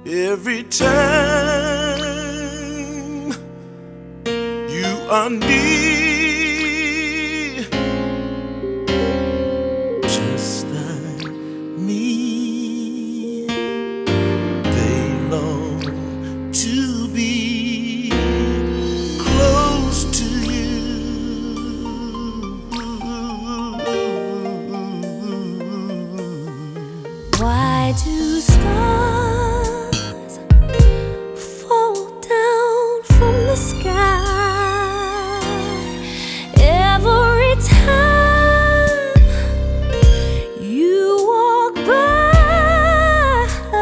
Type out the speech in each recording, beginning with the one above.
Every time you are near, just like me, they long to be close to you. Why do stars fall down from the sky every time you walk by?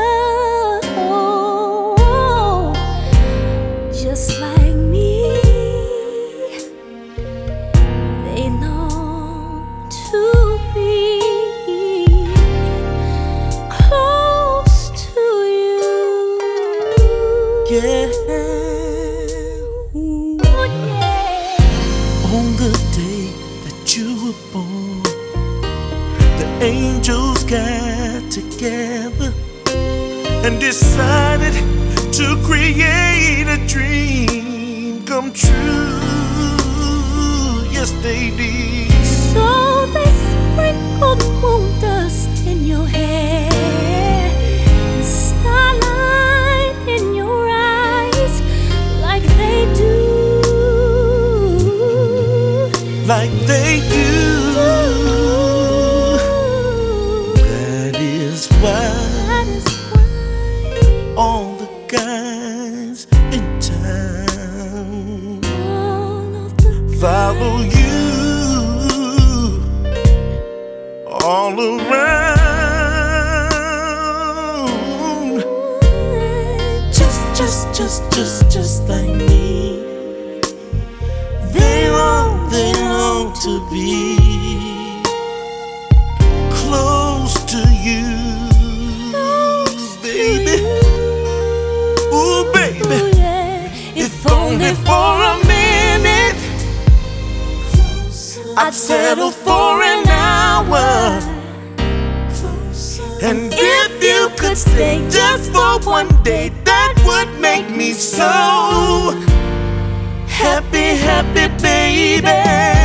Oh, just like me, they long to be yeah. Ooh, yeah. On the day that you were born, the angels got together and decided to create a dream come true. Yes, they did. So they sprinkled moon dust in your hair, and starlight in your eyes, like they do, like they do. That is why all the guys in town follow you all around. Just like me, they long to be close to you, baby. Ooh, baby. Ooh, yeah. If only for a minute, I'd settle for an hour. And if you could stay just for one day, that would make me so happy, happy, baby.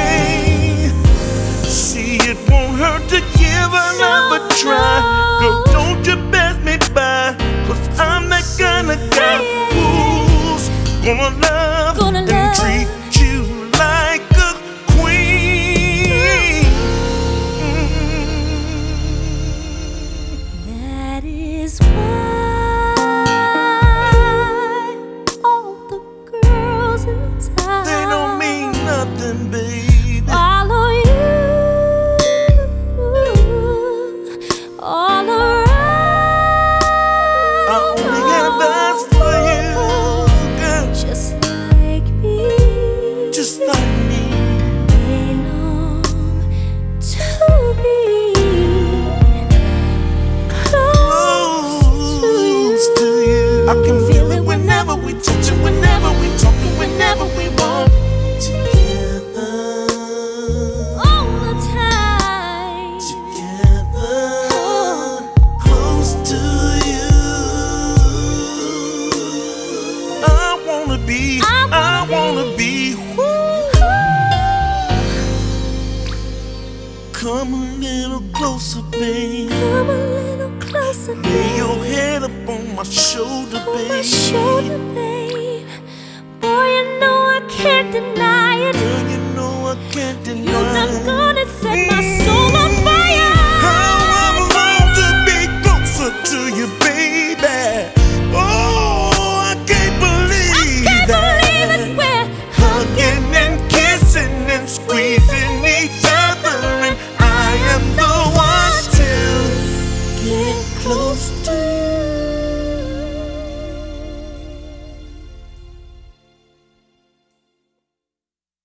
See, it won't hurt to give another try. Girl, don't you pass me by, 'cause I'm that kind of guy who's gonna love and treat you like a queen. That is why all the girls in town, They don't mean nothing, baby. follow you all around. I only have eyes for you, girl. Just like me, Just like me. they long to be Close to you. I can feel it whenever we touch it, whenever we talk it, whenever we walk together. all the time. Together, close to you. I wanna be. Come a little closer, babe. Come a little closer, Lay babe. your head up on my shoulder, On my babe. shoulder, babe. Boy, you know I can't deny it. Girl, you know I can't You deny. done gonna set my